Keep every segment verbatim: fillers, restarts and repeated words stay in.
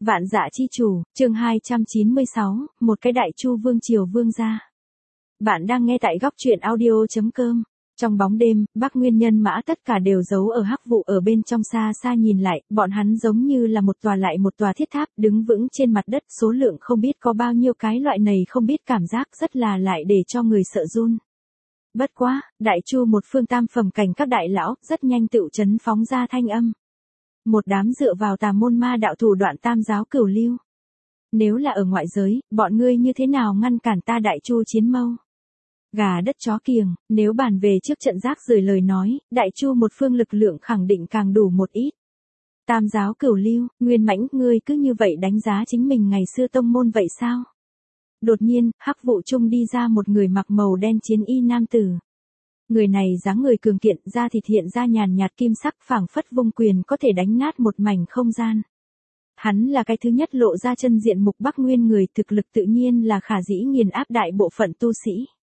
Vạn Dạ Chi Chủ, chương hai trăm chín mươi sáu, một cái đại chu vương triều vương gia. Bạn đang nghe tại góc truyện audio chấm com. Trong bóng đêm, Bắc Nguyên nhân mã tất cả đều giấu ở hắc vụ ở bên trong, xa xa nhìn lại, bọn hắn giống như là một tòa lại một tòa thiết tháp đứng vững trên mặt đất, số lượng không biết có bao nhiêu cái, loại này không biết cảm giác rất là lại để cho người sợ run. Bất quá, đại chu một phương tam phẩm cảnh các đại lão, rất nhanh tựu chấn phóng ra thanh âm. Một đám dựa vào tà môn ma đạo thủ đoạn tam giáo cửu lưu. Nếu là ở ngoại giới, bọn ngươi như thế nào ngăn cản ta đại chu chiến mâu? Gà đất chó kiềng, nếu bàn về trước trận rác rời lời nói, đại chu một phương lực lượng khẳng định càng đủ một ít. Tam giáo cửu lưu, Nguyên Mãnh, ngươi cứ như vậy đánh giá chính mình ngày xưa tông môn vậy sao? Đột nhiên, hắc vụ trung đi ra một người mặc màu đen chiến y nam tử. Người này dáng người cường kiện, da thịt hiện ra nhàn nhạt kim sắc, phảng phất vung quyền có thể đánh nát một mảnh không gian. Hắn là cái thứ nhất lộ ra chân diện mục Bắc Nguyên người, thực lực tự nhiên là khả dĩ nghiền áp đại bộ phận tu sĩ.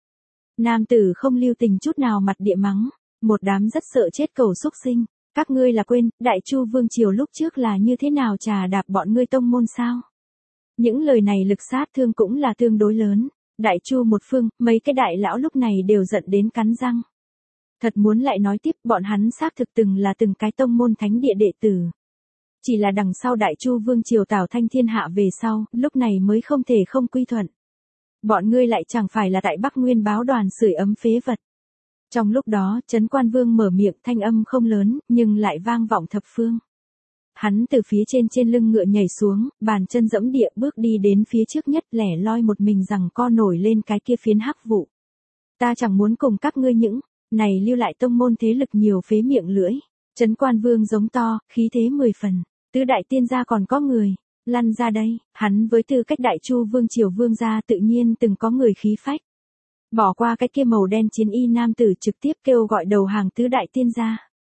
Nam tử không lưu tình chút nào mặt địa mắng, một đám rất sợ chết cẩu xúc sinh, các ngươi là quên, đại chu vương triều lúc trước là như thế nào trà đạp bọn ngươi tông môn sao? Những lời này lực sát thương cũng là tương đối lớn. Đại chu một phương, mấy cái đại lão lúc này đều giận đến cắn răng. Thật muốn lại nói tiếp, bọn hắn xác thực từng là từng cái tông môn thánh địa đệ tử. Chỉ là đằng sau đại chu vương triều Tào Thanh thiên hạ về sau, lúc này mới không thể không quy thuận. Bọn ngươi lại chẳng phải là tại Bắc Nguyên báo đoàn sưởi ấm phế vật. Trong lúc đó, Trấn Quan Vương mở miệng, thanh âm không lớn, nhưng lại vang vọng thập phương. Hắn từ phía trên trên lưng ngựa nhảy xuống, bàn chân dẫm địa bước đi đến phía trước nhất, lẻ loi một mình rằng co nổi lên cái kia phiến hắc vụ. Ta chẳng muốn cùng các ngươi những này lưu lại tông môn thế lực nhiều phế miệng lưỡi. Trấn Quan Vương giống to, khí thế mười phần, tứ đại tiên gia còn có người, lăn ra đây. Hắn với tư cách đại chu vương triều vương gia tự nhiên từng có người khí phách. Bỏ qua cái kia màu đen chiến y nam tử trực tiếp kêu gọi đầu hàng tứ đại tiên gia.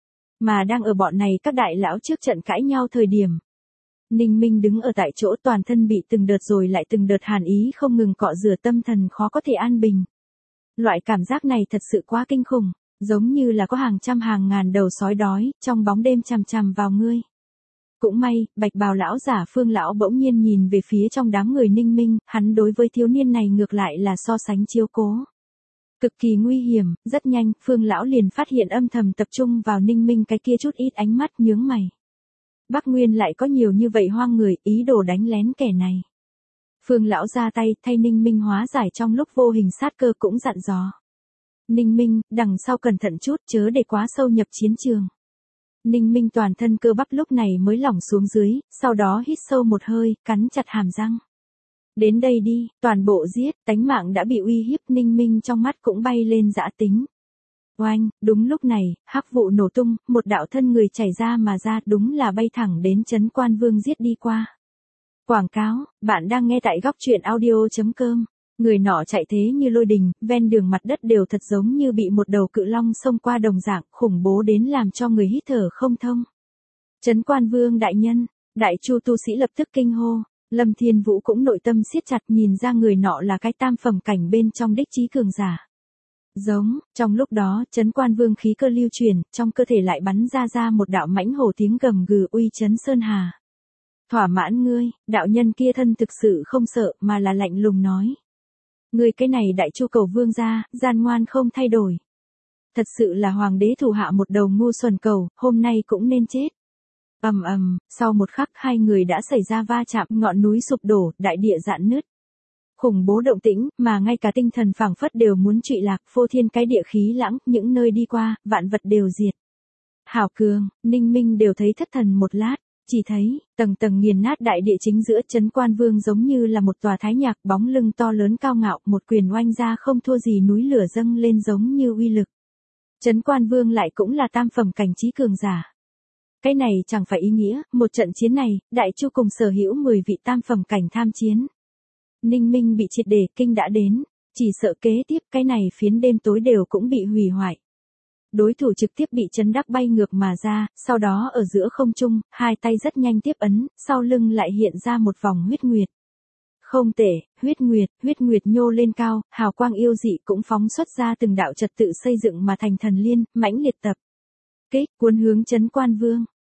Mà đang ở bọn này các đại lão trước trận cãi nhau thời điểm. Ninh Minh đứng ở tại chỗ, toàn thân bị từng đợt rồi lại từng đợt hàn ý không ngừng cọ rửa, tâm thần khó có thể an bình. Loại cảm giác này thật sự quá kinh khủng, giống như là có hàng trăm hàng ngàn đầu sói đói, trong bóng đêm chằm chằm vào ngươi. Cũng may, bạch bào lão giả Phương lão bỗng nhiên nhìn về phía trong đám người Ninh Minh, hắn đối với thiếu niên này ngược lại là so sánh chiếu cố. Cực kỳ nguy hiểm, rất nhanh, Phương lão liền phát hiện âm thầm tập trung vào Ninh Minh cái kia chút ít ánh mắt nhướng mày. Bắc Nguyên lại có nhiều như vậy hoang người, ý đồ đánh lén kẻ này. Phương lão ra tay, thay Ninh Minh hóa giải trong lúc vô hình sát cơ, cũng dặn dò. Ninh Minh, đằng sau cẩn thận chút, chớ để quá sâu nhập chiến trường. Ninh Minh toàn thân cơ bắp lúc này mới lỏng xuống dưới, sau đó hít sâu một hơi, cắn chặt hàm răng. Đến đây đi, toàn bộ giết, tánh mạng đã bị uy hiếp, Ninh Minh trong mắt cũng bay lên dã tính. Oanh, đúng lúc này, hắc vụ nổ tung, một đạo thân người chảy ra mà ra, đúng là bay thẳng đến Trấn Quan Vương giết đi qua. Quảng cáo, bạn đang nghe tại góc truyện audio chấm com. Người nọ chạy thế như lôi đình, ven đường mặt đất đều thật giống như bị một đầu cự long xông qua đồng dạng, khủng bố đến làm cho người hít thở không thông. Trấn Quan Vương đại nhân, đại chu tu sĩ lập tức kinh hô. Lâm Thiên Vũ cũng nội tâm siết chặt, nhìn ra người nọ là cái tam phẩm cảnh bên trong đích chí cường giả. Giống, trong lúc đó, Trấn Quan Vương khí cơ lưu chuyển, trong cơ thể lại bắn ra ra một đạo mãnh hổ tiếng gầm gừ uy chấn sơn hà. Thỏa mãn ngươi, đạo nhân kia thân thực sự không sợ mà là lạnh lùng nói. Ngươi cái này đại chu cầu vương gia, gian ngoan không thay đổi. Thật sự là hoàng đế thủ hạ một đầu ngu xuẩn cầu, hôm nay cũng nên chết. Ầm ầm, sau một khắc hai người đã xảy ra va chạm, ngọn núi sụp đổ, đại địa rạn nứt. Khủng bố động tĩnh, mà ngay cả tinh thần phảng phất đều muốn trụy lạc, phô thiên cái địa khí lãng, những nơi đi qua, vạn vật đều diệt. Hảo cường, Ninh Minh đều thấy thất thần một lát, chỉ thấy, tầng tầng nghiền nát đại địa chính giữa Trấn Quan Vương giống như là một tòa thái nhạc, bóng lưng to lớn cao ngạo, một quyền oanh ra không thua gì núi lửa dâng lên giống như uy lực. Trấn Quan Vương lại cũng là tam phẩm cảnh trí cường giả. Cái này chẳng phải ý nghĩa, một trận chiến này, đại chu cùng sở hữu mười vị tam phẩm cảnh tham chiến. Ninh Minh bị triệt để kinh đã đến, chỉ sợ kế tiếp cái này phiến đêm tối đều cũng bị hủy hoại. Đối thủ trực tiếp bị chấn đắc bay ngược mà ra, sau đó ở giữa không trung, hai tay rất nhanh tiếp ấn, sau lưng lại hiện ra một vòng huyết nguyệt. Không tệ, huyết nguyệt, huyết nguyệt nhô lên cao, hào quang yêu dị cũng phóng xuất ra từng đạo trật tự xây dựng mà thành thần liên, mãnh liệt tập. Kích, cuốn hướng Trấn Quan Vương.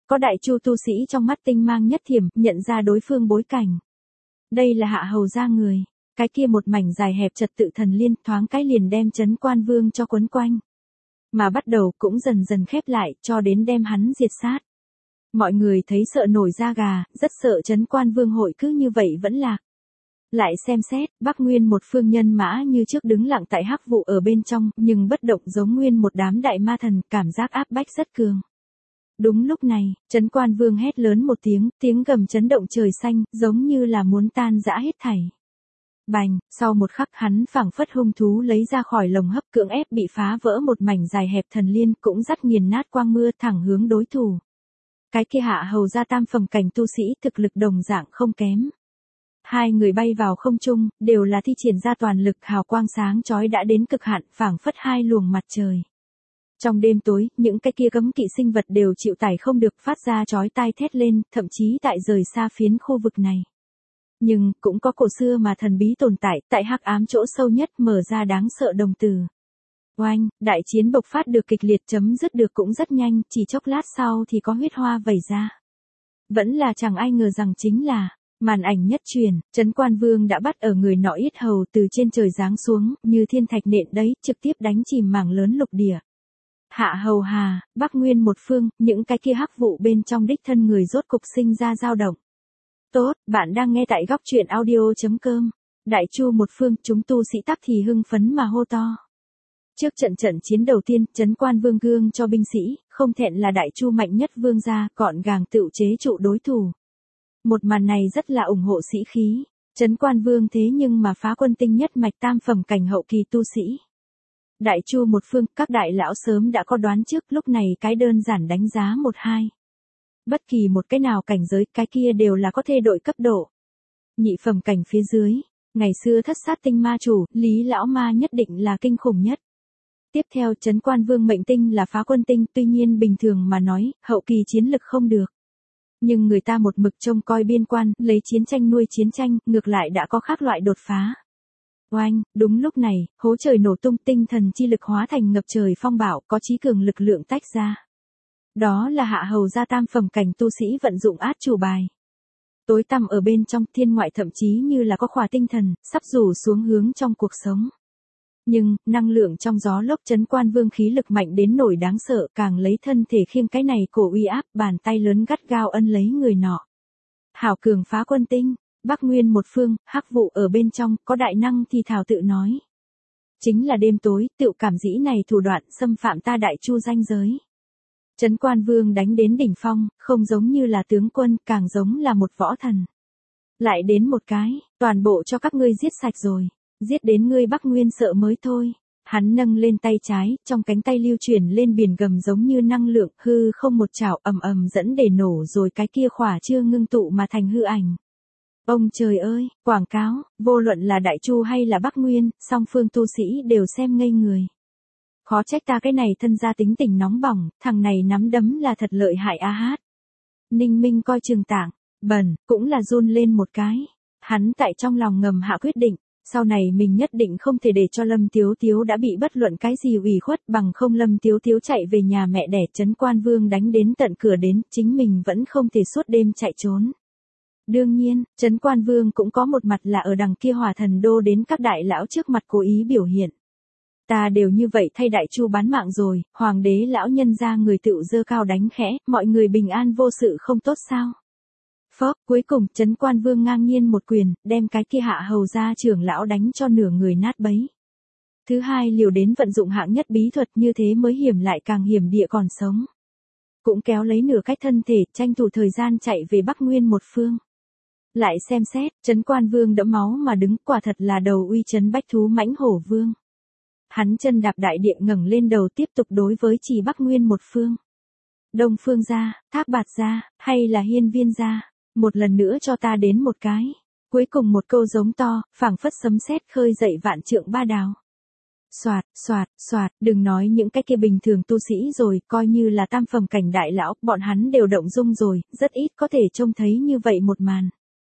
Có đại chu tu sĩ trong mắt tinh mang nhất thiểm, nhận ra đối phương bối cảnh. Đây là Hạ Hầu gia người, cái kia một mảnh dài hẹp trật tự thần liên thoáng cái liền đem Trấn Quan Vương cho quấn quanh. Mà bắt đầu cũng dần dần khép lại cho đến đem hắn diệt sát. Mọi người thấy sợ nổi da gà, rất sợ Trấn Quan Vương hội cứ như vậy vẫn lạc. Lại xem xét, Bắc Nguyên một phương nhân mã như trước đứng lặng tại hắc vụ ở bên trong, nhưng bất động giống nguyên một đám đại ma thần, cảm giác áp bách rất cường. Đúng lúc này, Trấn Quan Vương hét lớn một tiếng, tiếng gầm chấn động trời xanh, giống như là muốn tan rã hết thảy. Bành, sau một khắc hắn phảng phất hung thú lấy ra khỏi lồng hấp cưỡng ép bị phá vỡ một mảnh dài hẹp thần liên cũng dắt nghiền nát quang mưa thẳng hướng đối thủ. Cái kia Hạ Hầu gia tam phẩm cảnh tu sĩ thực lực đồng dạng không kém. Hai người bay vào không trung, đều là thi triển ra toàn lực hào quang sáng chói đã đến cực hạn phảng phất hai luồng mặt trời. Trong đêm tối, những cái kia cấm kỵ sinh vật đều chịu tải không được phát ra chói tai thét lên, thậm chí tại rời xa phiến khu vực này. Nhưng, cũng có cổ xưa mà thần bí tồn tại, tại hắc ám chỗ sâu nhất mở ra đáng sợ đồng tử. Oanh, đại chiến bộc phát được kịch liệt chấm dứt được cũng rất nhanh, chỉ chốc lát sau thì có huyết hoa vẩy ra. Vẫn là chẳng ai ngờ rằng chính là, màn ảnh nhất truyền, Trấn Quan Vương đã bắt ở người nọ yết hầu từ trên trời giáng xuống, như thiên thạch nện đấy, trực tiếp đánh chìm mảng lớn lục địa. Hạ Hầu Hà, Bắc Nguyên một phương, những cái kia hắc vụ bên trong đích thân người rốt cục sinh ra dao động. Tốt, bạn đang nghe tại góc truyện audio chấm com. Đại chu một phương, chúng tu sĩ tắc thì hưng phấn mà hô to. Trước trận trận chiến đầu tiên, Trấn Quan Vương gương cho binh sĩ, không thẹn là đại chu mạnh nhất vương gia, gọn gàng tựu chế trụ đối thủ. Một màn này rất là ủng hộ sĩ khí. Trấn Quan Vương thế nhưng mà phá quân tinh nhất mạch tam phẩm cảnh hậu kỳ tu sĩ. Đại chu một phương, các đại lão sớm đã có đoán trước, lúc này cái đơn giản đánh giá một hai. Bất kỳ một cái nào cảnh giới, cái kia đều là có thể đội cấp độ. Nhị phẩm cảnh phía dưới, ngày xưa thất sát tinh ma chủ, Lý lão ma nhất định là kinh khủng nhất. Tiếp theo Trấn Quan Vương mệnh tinh là phá quân tinh, tuy nhiên bình thường mà nói, hậu kỳ chiến lực không được. Nhưng người ta một mực trông coi biên quan, lấy chiến tranh nuôi chiến tranh, ngược lại đã có khác loại đột phá. Oanh, đúng lúc này, hố trời nổ tung, tinh thần chi lực hóa thành ngập trời phong bạo, có chí cường lực lượng tách ra. Đó là Hạ Hầu gia tam phẩm cảnh tu sĩ vận dụng át chủ bài. Tối tăm ở bên trong, thiên ngoại thậm chí như là có khỏa tinh thần, sắp rủ xuống hướng trong cuộc sống. Nhưng, năng lượng trong gió lốc Trấn Quan Vương khí lực mạnh đến nổi đáng sợ, càng lấy thân thể khiêng cái này cổ uy áp, bàn tay lớn gắt gao ân lấy người nọ. Hảo cường phá quân tinh, Bắc Nguyên một phương, hắc vụ ở bên trong, có đại năng thì thảo tự nói. Chính là đêm tối, tựu cảm dĩ này thủ đoạn xâm phạm ta đại chu danh giới. Trấn Quan Vương đánh đến đỉnh phong, không giống như là tướng quân, càng giống là một võ thần. Lại đến một cái, toàn bộ cho các ngươi giết sạch rồi. Giết đến ngươi Bắc Nguyên sợ mới thôi. Hắn nâng lên tay trái, trong cánh tay lưu chuyển lên biển gầm giống như năng lượng, hư không một chảo ầm ầm dẫn để nổ rồi cái kia khỏa chưa ngưng tụ mà thành hư ảnh. Ông trời ơi, quảng cáo, vô luận là Đại Chu hay là Bắc Nguyên, song phương tu sĩ đều xem ngây người. Khó trách ta cái này thân gia tính tình nóng bỏng, thằng này nắm đấm là thật lợi hại a hát. Ninh Minh coi Trường Tảng, bần, cũng là run lên một cái. Hắn tại trong lòng ngầm hạ quyết định. Sau này mình nhất định không thể để cho Lâm Tiếu Tiếu đã bị bất luận cái gì ủy khuất, bằng không Lâm Tiếu Tiếu chạy về nhà mẹ đẻ Trấn Quan Vương đánh đến tận cửa đến, chính mình vẫn không thể suốt đêm chạy trốn. Đương nhiên, Trấn Quan Vương cũng có một mặt là ở đằng kia Hỏa Thần Đô đến các đại lão trước mặt cố ý biểu hiện. Ta đều như vậy thay đại chu bán mạng rồi, hoàng đế lão nhân ra người tựu dơ cao đánh khẽ, mọi người bình an vô sự không tốt sao? Phóp, cuối cùng, Trấn Quan Vương ngang nhiên một quyền, đem cái kia Hạ Hầu gia trưởng lão đánh cho nửa người nát bấy. Thứ hai liều đến vận dụng hạng nhất bí thuật như thế mới hiểm lại càng hiểm địa còn sống. Cũng kéo lấy nửa cách thân thể, tranh thủ thời gian chạy về Bắc Nguyên một phương. Lại xem xét, Trấn Quan Vương đẫm máu mà đứng, quả thật là đầu uy trấn bách thú mãnh hổ vương. Hắn chân đạp đại địa ngẩng lên đầu tiếp tục đối với chỉ Bắc Nguyên một phương. Đông Phương gia, Thác Bạt gia, hay là Hiên Viên gia? Một lần nữa cho ta đến một cái. Cuối cùng một câu giống to, phảng phất sấm sét khơi dậy vạn trượng ba đào. Soạt, soạt, soạt, đừng nói những cái kia bình thường tu sĩ rồi, coi như là tam phẩm cảnh đại lão, bọn hắn đều động dung rồi, rất ít có thể trông thấy như vậy một màn.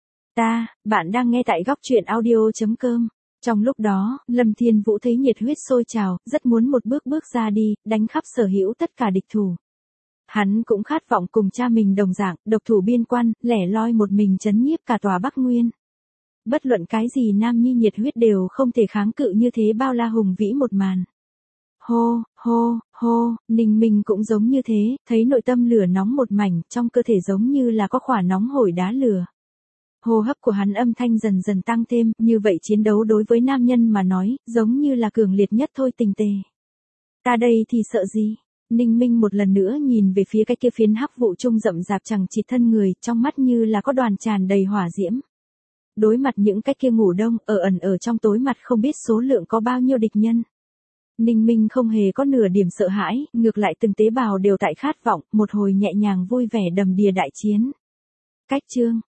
Ta, bạn đang nghe tại góc truyện audio chấm com. Trong lúc đó, Lâm Thiên Vũ thấy nhiệt huyết sôi trào, rất muốn một bước bước ra đi, đánh khắp sở hữu tất cả địch thủ. Hắn cũng khát vọng cùng cha mình đồng dạng, độc thủ biên quan, lẻ loi một mình trấn nhiếp cả tòa Bắc Nguyên. Bất luận cái gì nam nhi nhiệt huyết đều không thể kháng cự như thế bao la hùng vĩ một màn. Hô, hô, hô, Ninh Minh cũng giống như thế, thấy nội tâm lửa nóng một mảnh, trong cơ thể giống như là có khỏa nóng hổi đá lửa. Hô hấp của hắn âm thanh dần dần tăng thêm, như vậy chiến đấu đối với nam nhân mà nói, giống như là cường liệt nhất thôi tình tề. Ta đây thì sợ gì? Ninh Minh một lần nữa nhìn về phía cái kia phiến hắc vụ trung rậm rạp chẳng chịt thân người, trong mắt như là có đoàn tràn đầy hỏa diễm. Đối mặt những cái kia ngủ đông, ở ẩn ở trong tối mặt không biết số lượng có bao nhiêu địch nhân. Ninh Minh không hề có nửa điểm sợ hãi, ngược lại từng tế bào đều tại khát vọng, một hồi nhẹ nhàng vui vẻ đầm đìa đại chiến. Cách chương